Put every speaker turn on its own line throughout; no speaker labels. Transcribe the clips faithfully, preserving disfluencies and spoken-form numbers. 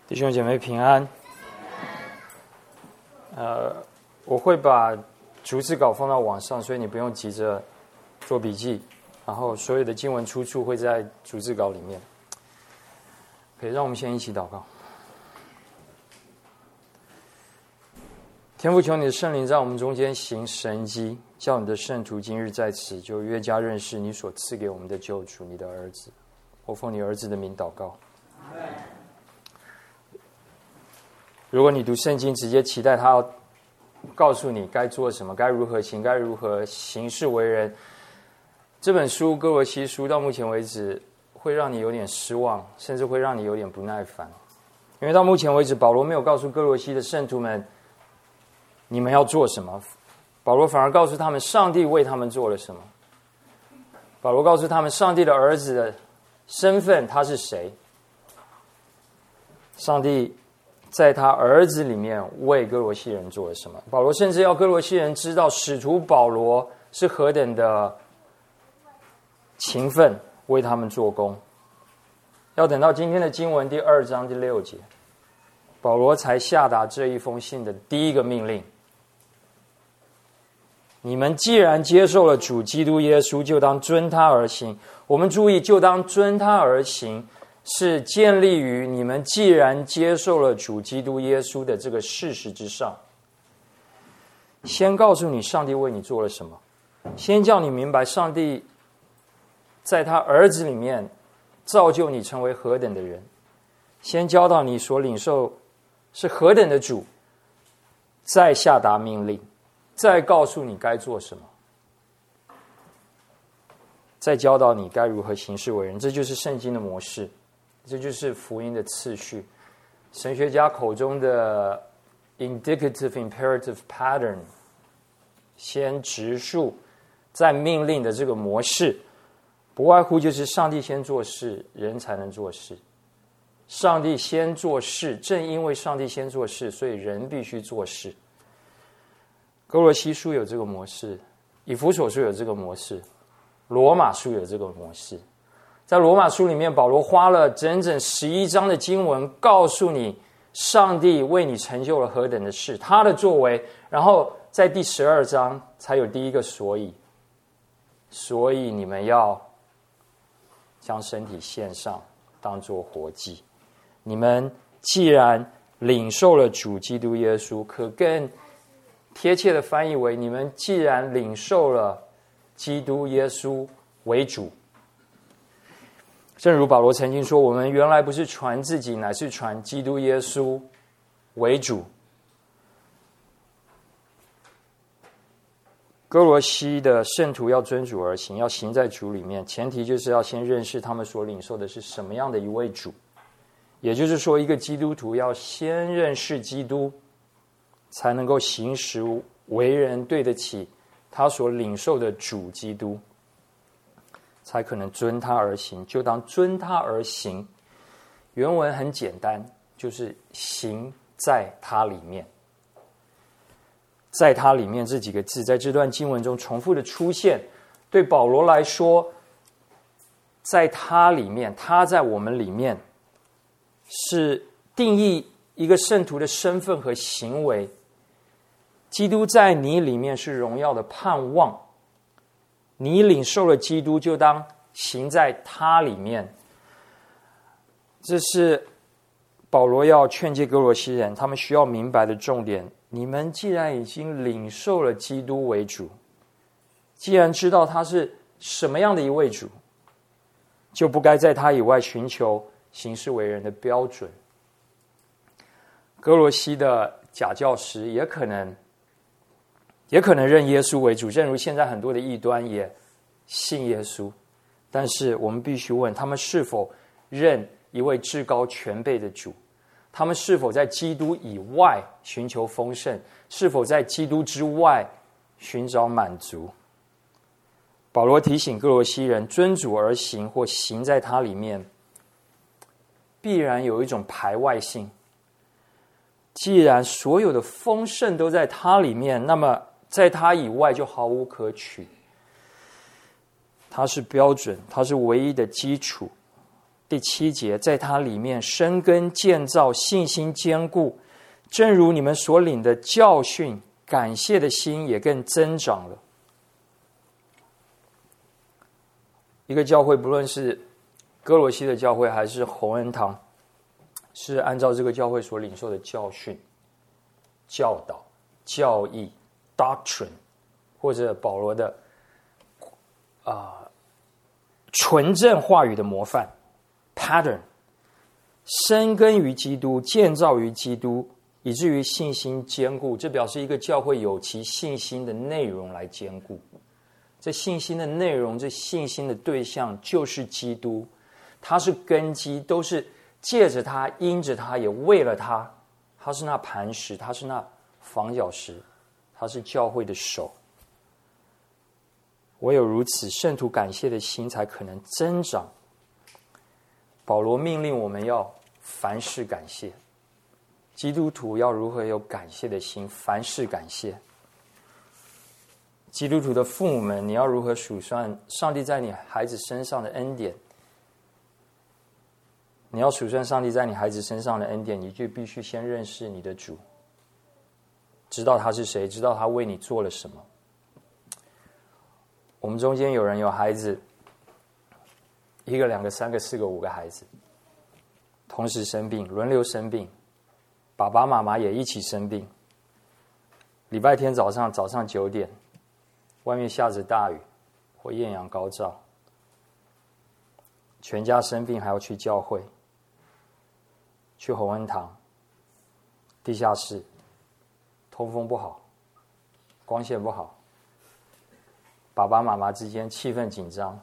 弟兄姐妹平安。呃，我会把逐字稿放到网上，所以你不用急着做笔记。然后所有的经文出处会在逐字稿里面。可以让我们先一起祷告。天父，求你的圣灵在我们中间行神迹，叫你的圣徒今日在此就越加认识你所赐给我们的救主，你的儿子。我奉你儿子的名祷告。如果你读圣经，直接期待他要告诉你该做什么，该如何行，该如何行事为人，这本书哥罗西书到目前为止会让你有点失望，甚至会让你有点不耐烦。因为到目前为止，保罗没有告诉哥罗西的圣徒们你们要做什么，保罗反而告诉他们上帝为他们做了什么。保罗告诉他们上帝的儿子的身份，他是谁。上帝在他儿子里面为哥罗西人做了什么。保罗甚至要哥罗西人知道使徒保罗是何等的勤奋为他们做工。要等到今天的经文第二章第六节，保罗才下达这一封信的第一个命令：你们既然接受了主基督耶稣，就当遵他而行。我们注意，就当遵他而行是建立于你们既然接受了主基督耶稣的这个事实之上。先告诉你上帝为你做了什么，先叫你明白上帝在他儿子里面造就你成为何等的人，先教导你所领受是何等的主，再下达命令，再告诉你该做什么，再教导你该如何行事为人。这就是圣经的模式，这就是福音的次序，神学家口中的 indicative imperative pattern， 先直述再命令的这个模式，不外乎就是上帝先做事，人才能做事。上帝先做事，正因为上帝先做事，所以人必须做事。哥罗西书有这个模式，以弗所书有这个模式，罗马书有这个模式。在罗马书里面，保罗花了整整十一章的经文告诉你上帝为你成就了何等的事，他的作为。然后在第十二章才有第一个所以，所以你们要将身体献上当作活祭。你们既然领受了主基督耶稣，可更贴切的翻译为你们既然领受了基督耶稣为主。正如保罗曾经说，我们原来不是传自己，乃是传基督耶稣为主。哥罗西的圣徒要遵主而行，要行在主里面，前提就是要先认识他们所领受的是什么样的一位主。也就是说，一个基督徒要先认识基督，才能够行使为人对得起他所领受的主基督，才可能遵他而行。就当遵他而行，原文很简单，就是行在他里面。在他里面这几个字在这段经文中重复的出现，对保罗来说，在他里面，他在我们里面，是定义一个圣徒的身份和行为。基督在你里面是荣耀的盼望，你领受了基督，就当行在他里面。这是保罗要劝诫哥罗西人，他们需要明白的重点。你们既然已经领受了基督为主，既然知道他是什么样的一位主，就不该在他以外寻求行事为人的标准。哥罗西的假教师也可能也可能认耶稣为主，正如现在很多的异端也信耶稣。但是我们必须问，他们是否认一位至高全备的主？他们是否在基督以外寻求丰盛？是否在基督之外寻找满足？保罗提醒哥罗西人，遵主而行或行在他里面，必然有一种排外性。既然所有的丰盛都在他里面，那么在他以外就毫无可取。他是标准，他是唯一的基础， 第七节，在他里面生根建造，信心坚固，正如你们所领的教训，感谢的心也更增长了。一个教会，不论是哥罗西的教会还是洪恩堂，是按照这个教会所领受的教训、教导、教义 doctrine， 或者保罗的啊、呃、纯正话语的模范 pattern， 生根于基督，建造于基督，以至于信心坚固。这表示一个教会有其信心的内容来坚固。这信心的内容，这信心的对象就是基督，他是根基，都是借着他，因着他，也为了他。他是那磐石，他是那房角石，他是教会的手。唯有如此，圣徒感谢的心才可能增长。保罗命令我们要凡事感谢，基督徒要如何有感谢的心？凡事感谢。基督徒的父母们，你要如何数算上帝在你孩子身上的恩典？你要数算上帝在你孩子身上的恩典，你就必须先认识你的主，知道他是谁，知道他为你做了什么。我们中间有人有孩子，一个、两个、三个、四个、五个孩子，同时生病，轮流生病，爸爸妈妈也一起生病。礼拜天早上早上九点，外面下着大雨或艳阳高照，全家生病还要去教会，去洪恩堂，地下室，通风不好，光线不好，爸爸妈妈之间气氛紧张，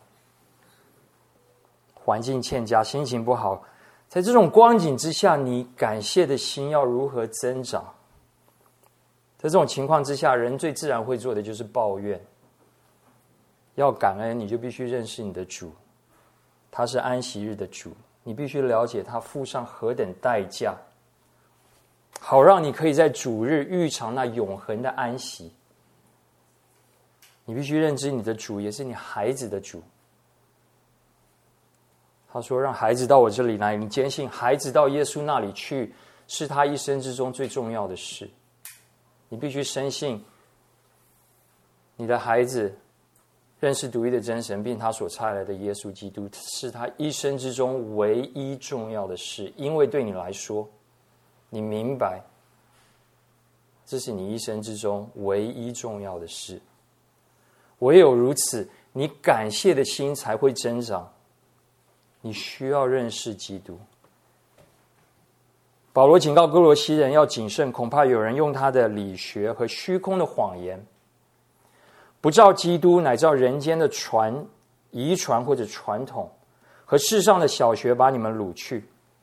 环境欠佳，心情不好。在这种光景之下，你感谢的心要如何增长？在这种情况之下，人最自然会做的就是抱怨。要感恩，你就必须认识你的主，他是安息日的主，你必须了解他付上何等代价，好让你可以在主日预尝那永恒的安息。你必须认知你的主也是你孩子的主。他说，让孩子到我这里来，你坚信孩子到耶稣那里去是他一生之中最重要的事。你必须深信你的孩子认识独一的真神，并他所差来的耶稣基督是他一生之中唯一重要的事。因为对你来说，你明白这是你一生之中唯一重要的事。唯有如此，你感谢的心才会增长。你需要认识基督。保罗警告哥罗西人要谨慎，恐怕有人用他的理学和虚空的谎言，不照基督，乃照人间的传遗传或者传统和世上的小学把你们掳去。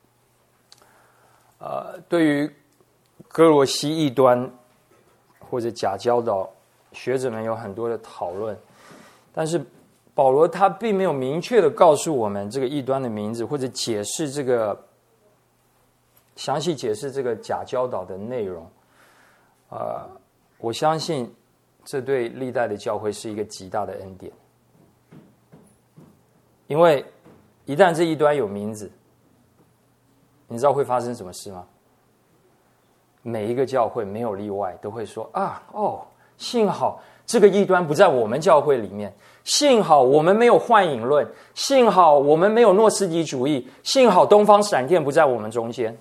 呃，对于哥罗西异端或者假教导，学者们有很多的讨论，但是保罗他并没有明确的告诉我们这个异端的名字，或者解释这个详细解释这个假教导的内容。呃，我相信这对历代的教会是一个极大的恩典，因为一旦这异端有名字，你知道会发生什么事吗？每一个教会没有例外都会说啊，哦，幸好这个异端不在我们教会里面，幸好我们没有幻影论，幸好我们没有诺斯底主义，幸好东方闪电不在我们中间。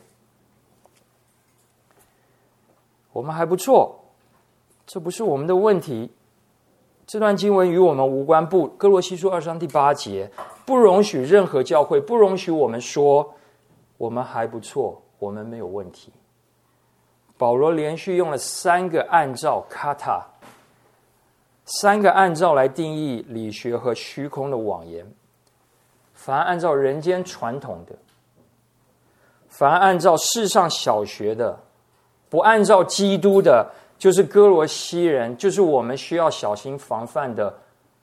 我们还不错，这不是我们的问题。这段经文与我们无关。不，哥罗西书二章第八节，不容许任何教会，不容许我们说我们还不错，我们没有问题。保罗连续用了三个按照 kata， 三个按照来定义理学和虚空的妄言。凡按照人间传统的，凡按照世上小学的，不按照基督的，就是哥罗西人，就是我们需要小心防范的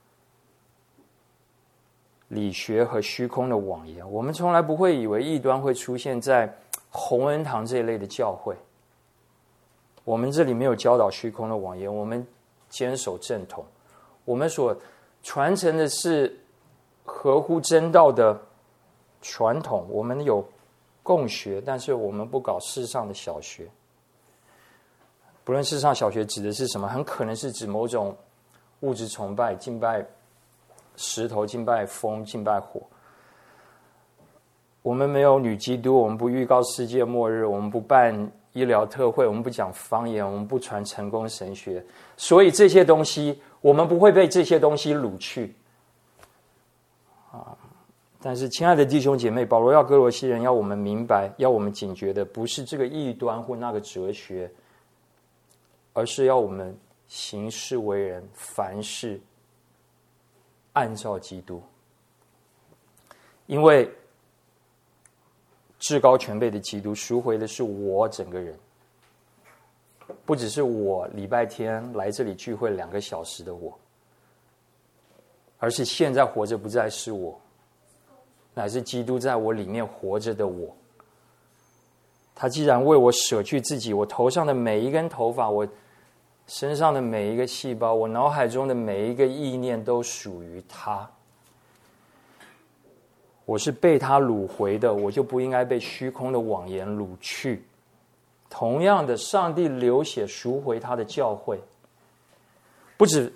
理学和虚空的妄言。我们从来不会以为异端会出现在洪恩堂这一类的教会，我们这里没有教导虚空的妄言，我们坚守正统，我们所传承的是合乎真道的传统，我们有共学，但是我们不搞世上的小学。不论世上小学指的是什么，很可能是指某种物质崇拜，敬拜石头，敬拜风，敬拜火。我们没有女基督，我们不预告世界末日，我们不办医疗特会，我们不讲方言，我们不传成功神学。所以这些东西，我们不会被这些东西掳去。啊！但是，亲爱的弟兄姐妹，保罗要哥罗西人，要我们明白，要我们警觉的，不是这个异端或那个哲学，而是要我们行事为人，凡事按照基督。因为至高全备的基督赎回的是我整个人，不只是我礼拜天来这里聚会两个小时的我，而是现在活着不再是我，乃是基督在我里面活着的我。他既然为我舍去自己，我头上的每一根头发，我身上的每一个细胞，我脑海中的每一个意念都属于他。我是被他掳回的，我就不应该被虚空的谎言掳去。同样的，上帝流血赎回他的教会，不止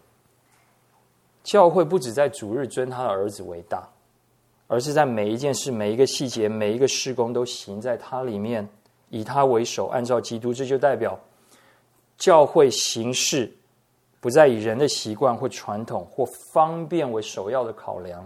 教会不止在主日尊他的儿子为大，而是在每一件事、每一个细节、每一个事工都行在他里面，以他为首，按照基督。这就代表教会行事不再以人的习惯或传统或方便为首要的考量。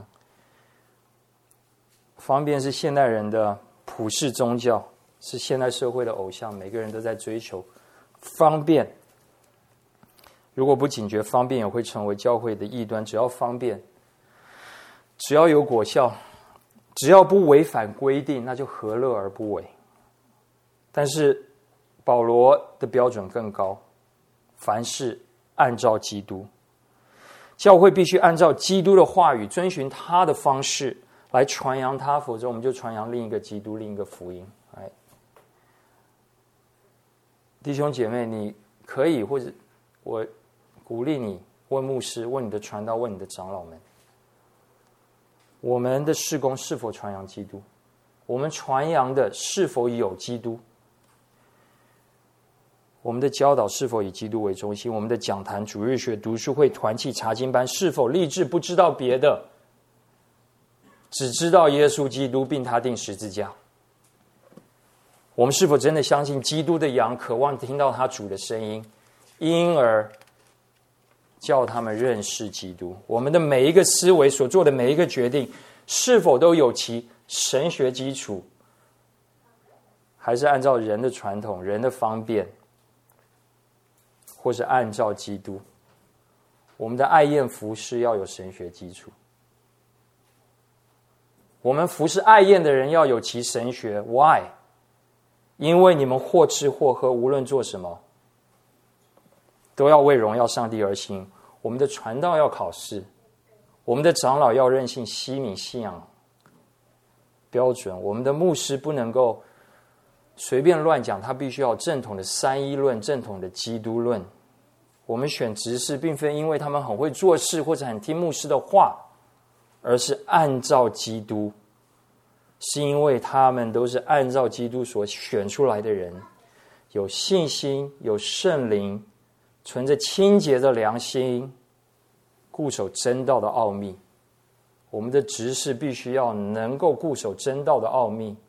方便是现代人的普世宗教，是现代社会的偶像，每个人都在追求方便。如果不警觉，方便也会成为教会的异端。只要方便，只要有果效，只要不违反规定，那就何乐而不为？但是保罗的标准更高，凡事按照基督。教会必须按照基督的话语，遵循他的方式来传扬他，否则我们就传扬另一个基督，另一个福音。哎，弟兄姐妹，你可以，或者我鼓励你问牧师，问你的传道，问你的长老们，我们的事工是否传扬基督？我们传扬的是否有基督？我们的教导是否以基督为中心？我们的讲坛、主日学、读书会、团契、查经班是否立志不知道别的，只知道耶稣基督并他钉十字架？我们是否真的相信基督的羊渴望听到他主的声音，因而叫他们认识基督？我们的每一个思维所做的每一个决定，是否都有其神学基础，还是按照人的传统、人的方便，或是按照基督？我们的爱宴服事要有神学基础，我们服侍爱宴的人要有其神学。 Why？ 因为你们或吃或喝，无论做什么，都要为荣耀上帝而行。我们的传道要考试，我们的长老要认信西敏信仰标准，我们的牧师不能够随便乱讲，他必须要正统的三一论，正统的基督论。我们选执事并非因为他们很会做事或者很听牧师的话，而是按照基督，是因为他们都是按照基督所选出来的人，有信心，有圣灵，存着清洁的良心，固守真道的奥秘。我们的执事必须要能够固守真道的奥秘。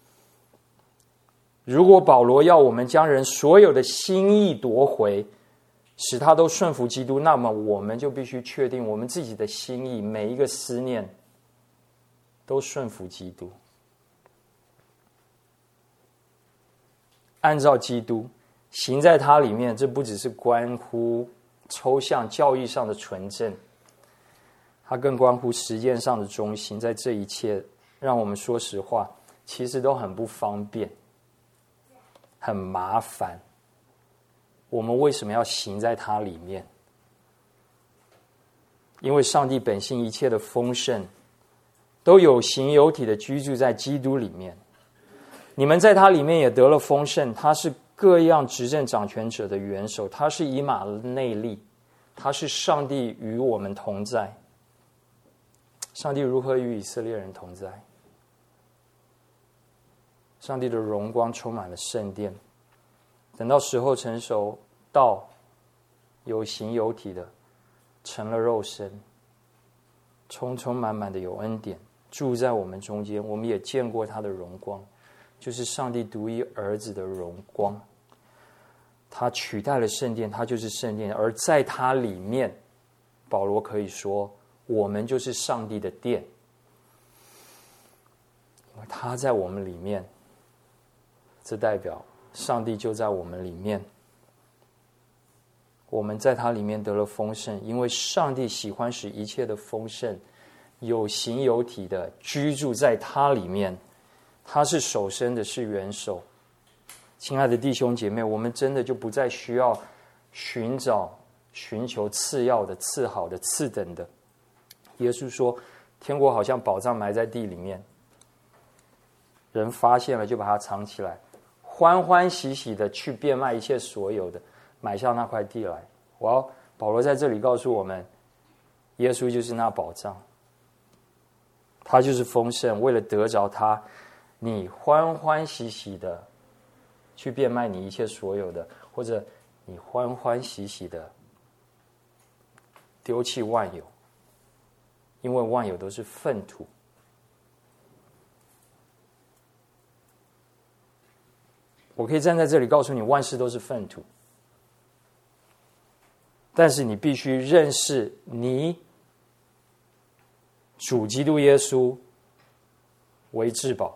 如果保罗要我们将人所有的心意夺回，使他都顺服基督，那么我们就必须确定我们自己的心意，每一个思念都顺服基督，按照基督行在他里面。这不只是关乎抽象教义上的纯正，它更关乎实践上的忠心。在这一切，让我们说实话，其实都很不方便，很麻烦。我们为什么要行在它里面？因为上帝本性一切的丰盛都有形有体的居住在基督里面，你们在他里面也得了丰盛。他是各样执政掌权者的元首，他是以马内利，他是上帝与我们同在。上帝如何与以色列人同在？ 上帝的荣光充满了圣殿。等到时候成熟，道有形有体的成了肉身，充充满满的有恩典住在我们中间。我们也见过他的荣光，就是上帝独一儿子的荣光。他取代了圣殿，他就是圣殿，而在他里面，保罗可以说我们就是上帝的殿，因为他在我们里面，这代表上帝就在我们里面。我们在他里面得了丰盛，因为上帝喜欢使一切的丰盛有形有体的居住在他里面。他是首生的，是元首。亲爱的弟兄姐妹，我们真的就不再需要寻找寻求次要的、次好的、次等的。耶稣说天国好像宝藏埋在地里面，人发现了就把它藏起来，欢欢喜喜的去变卖一切所有的，买下那块地来。我要保罗在这里告诉我们，耶稣就是那宝藏，他就是丰盛。为了得着他，你欢欢喜喜的去变卖你一切所有的，或者你欢欢喜喜的丢弃万有，因为万有都是粪土。我可以站在这里告诉你，万事都是粪土，但是你必须认识你主基督耶稣为至宝。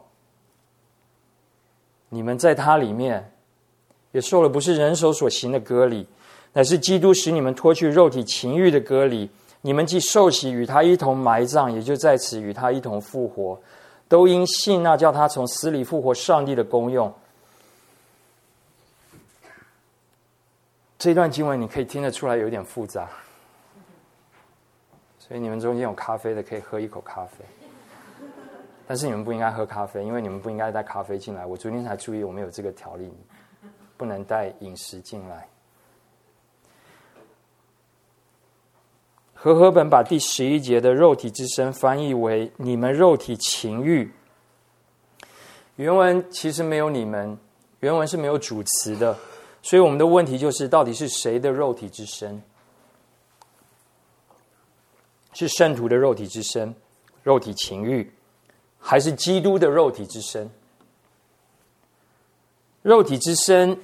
你们在他里面也受了不是人手所行的割礼，乃是基督使你们脱去肉体情欲的割礼。你们既受洗与他一同埋葬，也就在此与他一同复活，都因信那叫他从死里复活上帝的功用。这段经文你可以听得出来有点复杂，所以你们中间有咖啡的可以喝一口咖啡，但是你们不应该喝咖啡，因为你们不应该带咖啡进来。我昨天才注意我们有这个条例，不能带饮食进来。和合本把第十一节的肉体之身翻译为你们肉体情欲，原文其实没有你们，原文是没有主词的，所以我们的问题就是到底是谁的肉体之身？是圣徒的肉体之身，肉体情欲，还是基督的肉体之身？肉体之身，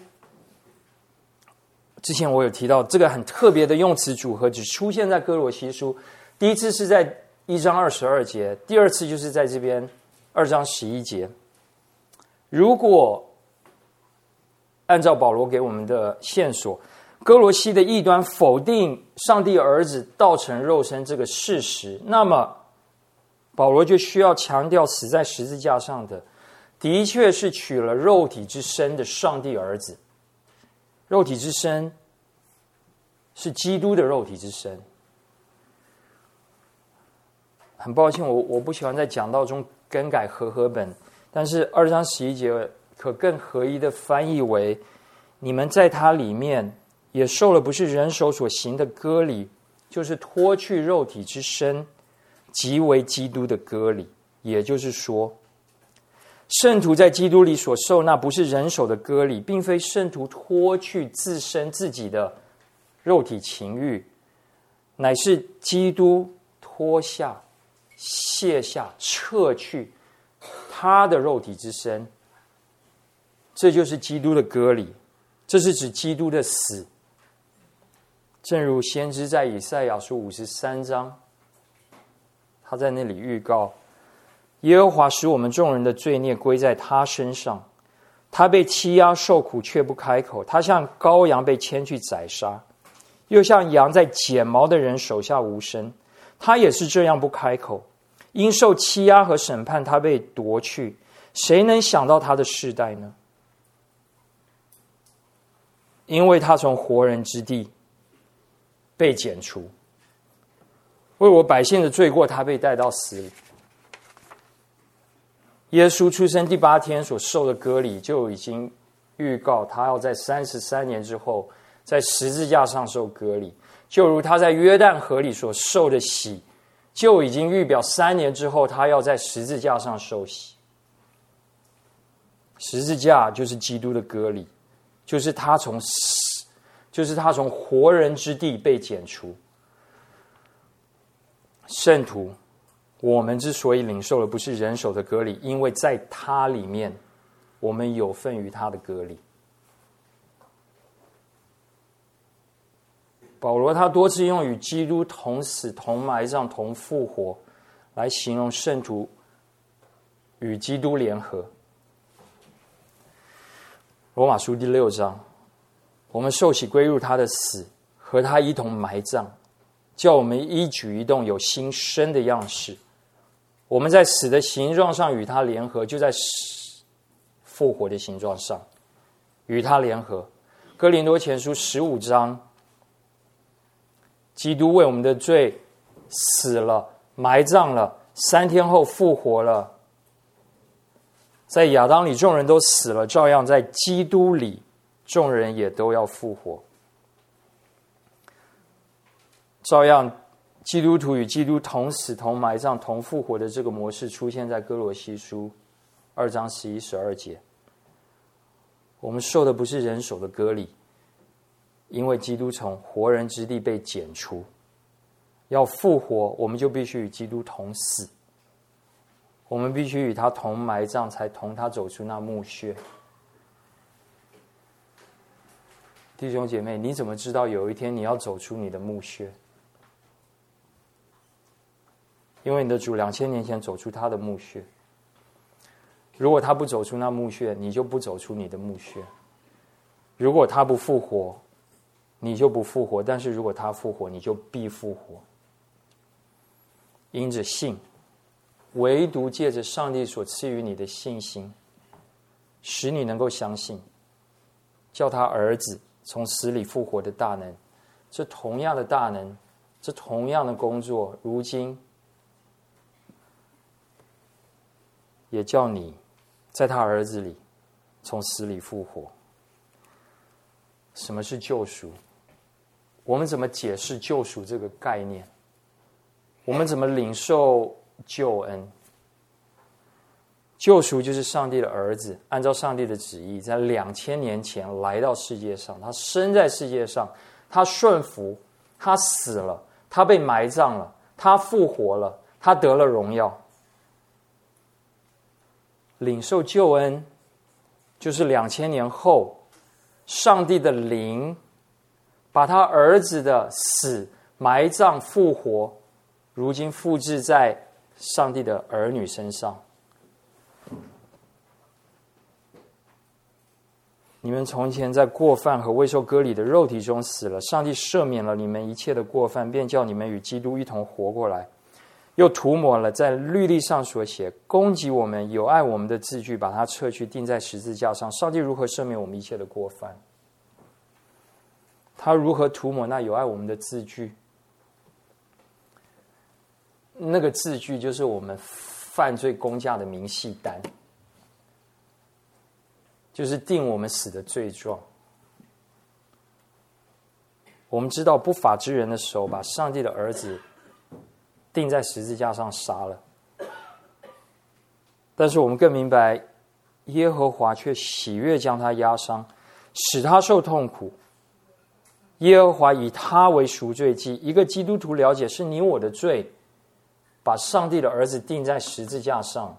之前我有提到这个很特别的用词组合，只出现在哥罗西书，第一次是在一章二十二节，第二次就是在这边二章十一节。如果按照保罗给我们的线索，哥罗西的异端否定上帝儿子道成肉身这个事实，那么保罗就需要强调死在十字架上的的确是取了肉体之身的上帝儿子。肉体之身是基督的肉体之身。很抱歉，我我不喜欢在讲道中更改和合本，但是二章十一节可更合一的翻译为：你们在他里面也受了不是人手所行的割礼，就是脱去肉体之身，即为基督的割礼。也就是说，圣徒在基督里所受那不是人手的割礼，并非圣徒脱去自身自己的肉体情欲，乃是基督脱下、卸下、撤去他的肉体之身。这就是基督的割礼，这是指基督的死。正如先知在以赛亚书五十三章，他在那里预告，耶和华使我们众人的罪孽归在他身上，他被欺压受苦却不开口，他像羔羊被牵去宰杀，又像羊在剪毛的人手下无声，他也是这样不开口。因受欺压和审判，他被夺去，谁能想到他的世代呢？因为他从活人之地被剪除，为我百姓的罪过，他被带到死里。耶稣出生第八天所受的割礼，就已经预告他要在三十三年之后在十字架上受割礼，就如他在约旦河里所受的洗，就已经预表三年之后他要在十字架上受洗。 十字架就是基督的割礼，就是他从死，就是他从活人之地被剪除。圣徒，我们之所以领受的不是人手的割礼，因为在他里面，我们有份于他的割礼。保罗他多次用与基督同死、同埋葬、同复活来形容圣徒与基督联合。罗马书第六章，我们受洗归入他的死，和他一同埋葬，叫我们一举一动有新生的样式。我们在死的形状上与他联合，就在复活的形状上与他联合。哥林多前书十五章，基督为我们的罪死了，埋葬了，三天后复活了。在亚当里众人都死了，照样在基督里众人也都要复活。照样基督徒与基督同死、同埋葬、同复活的这个模式出现在哥罗西书二章十一、十二节。我们受的不是人手的割礼，因为基督从活人之地被剪除，要复活，我们就必须与基督同死，我们必须与他同埋葬，才同他走出那墓穴。弟兄姐妹，你怎么知道有一天你要走出你的墓穴？因为你的主两千年前走出他的墓穴。如果他不走出那墓穴，你就不走出你的墓穴。如果他不复活，你就不复活，但是如果他复活，你就必复活。因着信，唯独借着上帝所赐予你的信心，使你能够相信，叫他儿子从死里复活的大能，这同样的大能，这同样的工作，如今也叫你在他儿子里从死里复活。什么是救赎？我们怎么解释救赎这个概念？我们怎么领受救恩？救赎就是上帝的儿子按照上帝的旨意，在两千年前来到世界上，他生在世界上，他顺服，他死了，他被埋葬了，他复活了，他得了荣耀。领受救恩，就是两千年后，上帝的灵把他儿子的死、埋葬、复活，如今复制在上帝的儿女身上。你们从前在过犯和未受割礼的肉体中死了，上帝赦免了你们一切的过犯，便叫你们与基督一同活过来，又涂抹了在律例上所写攻击我们、有爱我们的字句，把它撤去，钉在十字架上。上帝如何赦免我们一切的过犯？他如何涂抹那有爱我们的字句？那个字句就是我们犯罪公价的明细单，就是定我们死的罪状。我们知道不法之人的手把上帝的儿子钉在十字架上杀了，但是我们更明白，耶和华却喜悦将他压伤，使他受痛苦。耶和华以他为赎罪祭。一个基督徒了解是你我的罪把上帝的儿子钉在十字架上，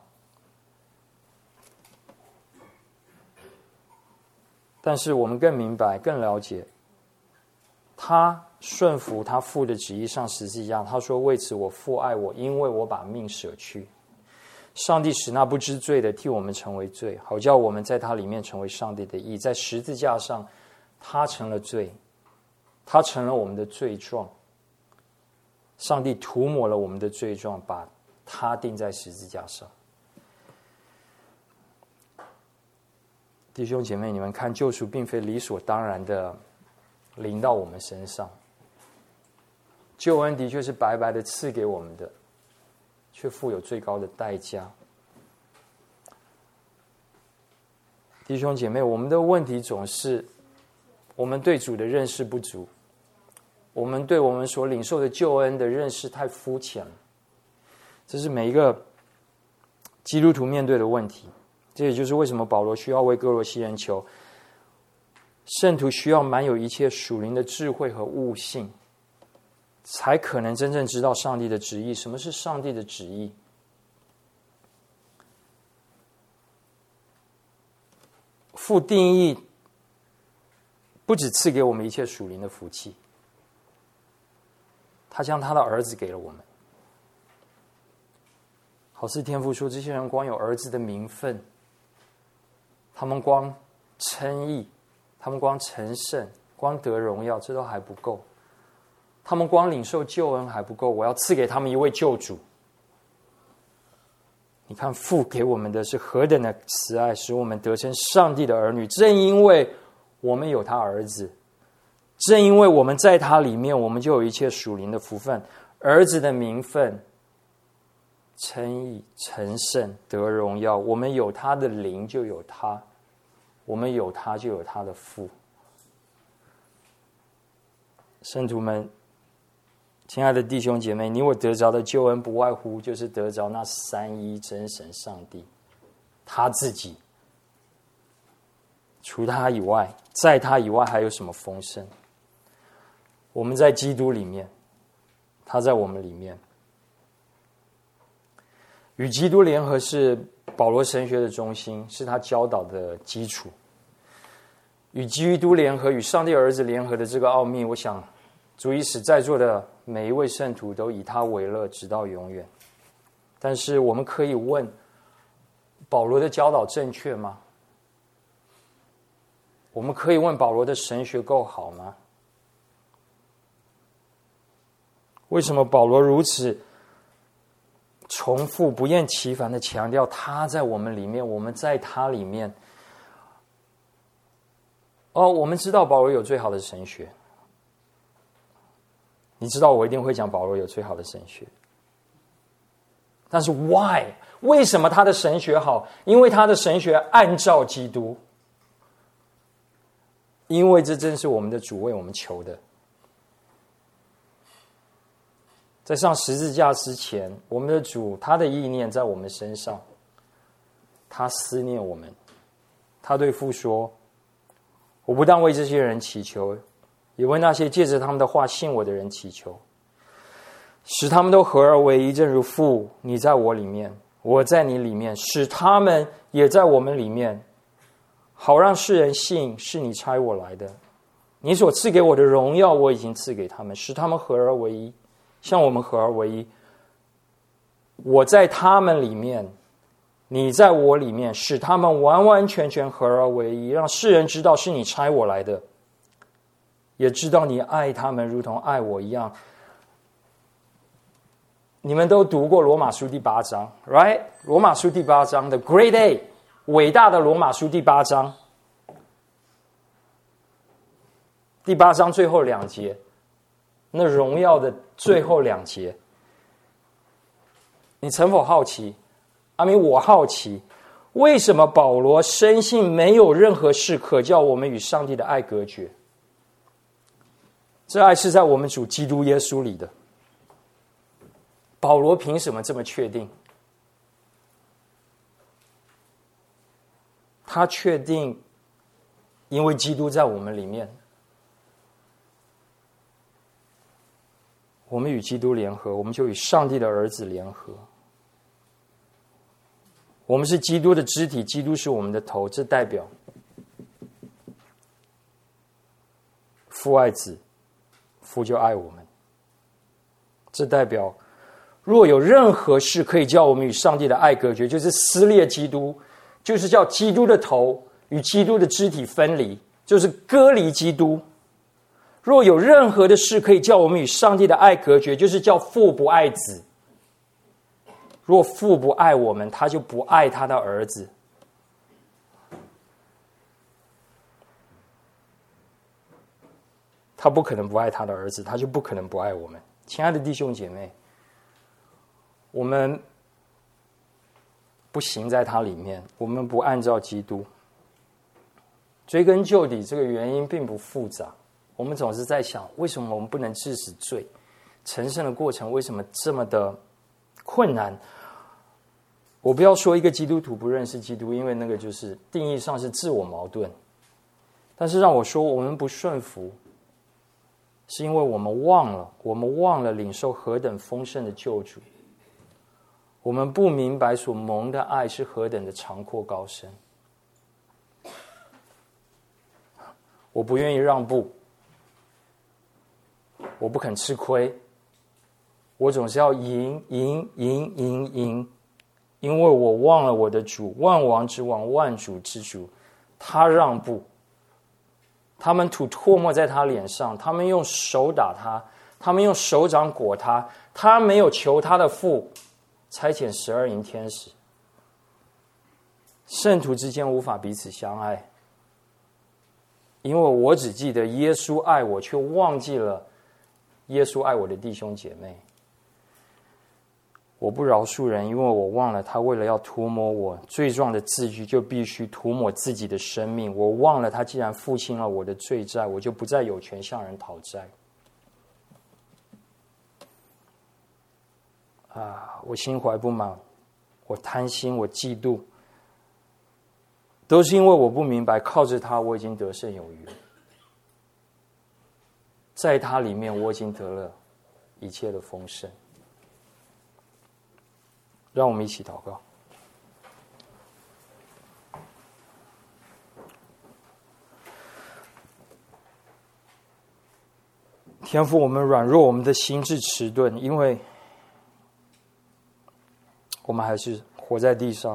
但是我们更明白更了解，他顺服他父的旨意上十字架。他说，为此我父爱我，因为我把命舍去。上帝使那不知罪的替我们成为罪，好叫我们在他里面成为上帝的义。在十字架上他成了罪，他成了我们的罪状，上帝涂抹了我们的罪状，把他钉在十字架上。弟兄姐妹，你们看，救赎并非理所当然的临到我们身上，救恩的确是白白的赐给我们的，却付有最高的代价。弟兄姐妹，我们的问题总是我们对主的认识不足，我们对我们所领受的救恩的认识太肤浅了。这是每一个基督徒面对的问题。 这也就是为什么保罗需要为哥罗西人求，圣徒需要满有一切属灵的智慧和悟性，才可能真正知道上帝的旨意。什么是上帝的旨意？父定义不只赐给我们一切属灵的福气，他将他的儿子给了我们。好似天父说，这些人光有儿子的名分，他们光称义，他们光成圣，光得荣耀，这都还不够。他们光领受救恩还不够，我要赐给他们一位救主。你看父给我们的是何等的慈爱，使我们得成上帝的儿女。正因为我们有他儿子，正因为我们在他里面，我们就有一切属灵的福分，儿子的名分，称义、成圣、得荣耀。我们有他的灵，就有他；我们有他，就有他的父。圣徒们，亲爱的弟兄姐妹，你我得着的救恩，不外乎就是得着那三一真神上帝，他自己。除他以外，在他以外还有什么丰盛？我们在基督里面，他在我们里面。与基督联合是保罗神学的中心，是他教导的基础。与基督联合，与上帝儿子联合的这个奥秘，我想足以使在座的每一位圣徒都以他为乐，直到永远。但是我们可以问，保罗的教导正确吗？我们可以问，保罗的神学够好吗？为什么保罗如此重复不厌其烦的强调他在我们里面，我们在他里面？哦，我们知道保罗有最好的神学，你知道我一定会讲保罗有最好的神学，但是 why？ 为什么他的神学好？因为他的神学按照基督，因为这正是我们的主为我们求的。在上十字架之前，我们的主他的意念在我们身上，他思念我们，他对父说，我不但为这些人祈求，也为那些借着他们的话信我的人祈求，使他们都合而为一，正如父你在我里面，我在你里面，使他们也在我们里面，好让世人信是你差我来的。你所赐给我的荣耀我已经赐给他们，使他们合而为一，像我们合而为一。我在他们里面，你在我里面，使他们完完全全合而为一，让世人知道是你差我来的，也知道你爱他们如同爱我一样。你们都读过罗马书第八章 right？ 罗马书第八章的 Great A， 伟大的罗马书第八章，第八章最后两节，那荣耀的最后两节，你曾否好奇？阿明，我好奇，为什么保罗深信没有任何事可叫我们与上帝的爱隔绝？这爱是在我们主基督耶稣里的。保罗凭什么这么确定？他确定，因为基督在我们里面，我们与基督联合，我们就与上帝的儿子联合。我们是基督的肢体，基督是我们的头，这代表父爱子，父就爱我们。这代表若有任何事可以叫我们与上帝的爱隔绝，就是撕裂基督，就是叫基督的头与基督的肢体分离，就是割离基督。若有任何的事可以叫我们与上帝的爱隔绝，就是叫父不爱子。若父不爱我们，他就不爱他的儿子。他不可能不爱他的儿子，他就不可能不爱我们。亲爱的弟兄姐妹，我们不行在他里面，我们不按照基督。追根究底，这个原因并不复杂。我们总是在想，为什么我们不能治死罪？成圣的过程为什么这么的困难？ 我不要说一个基督徒不认识基督，因为那个就是定义上是自我矛盾。但是让我说，我们不顺服，是因为我们忘了，我们忘了领受何等丰盛的救主。我们不明白所蒙的爱是何等的长阔高深。我不愿意让步，我不肯吃亏，我总是要赢赢赢赢赢，因为我忘了我的主，万王之王，万主之主，他让步。他们吐唾沫在他脸上，他们用手打他，他们用手掌裹他，他没有求他的父差遣十二营天使。圣徒之间无法彼此相爱，因为我只记得耶稣爱我，却忘记了耶稣爱我的弟兄姐妹。我不饶恕人，因为我忘了他为了要涂抹我罪状的字句，就必须涂抹自己的生命。我忘了他既然付清了我的罪债，我就不再有权向人讨债。啊，我心怀不满，我贪心，我嫉妒，都是因为我不明白，靠着他我已经得胜有余，在他里面我已经得了一切的丰盛。让我们一起祷告。天父，我们软弱，我们的心智迟钝，因为我们还是活在地上，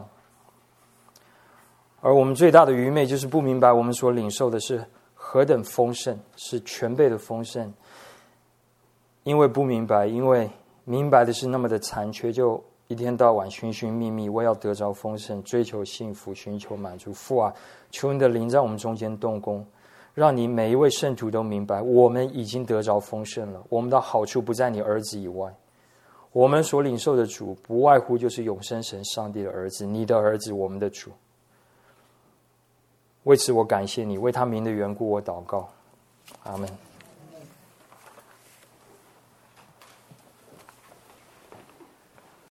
而我们最大的愚昧就是不明白我们所领受的是何等丰盛，是全备的丰盛。因为不明白，因为明白的是那么的残缺，就一天到晚寻寻觅觅，为要得着丰盛，追求幸福，寻求满足。父啊，求你的灵在我们中间动工，让你每一位圣徒都明白，我们已经得着丰盛了，我们的好处不在你儿子以外。我们所领受的主，不外乎就是永生神上帝的儿子，你的儿子，我们的主。为此我感谢你，为他名的缘故我祷告，阿们。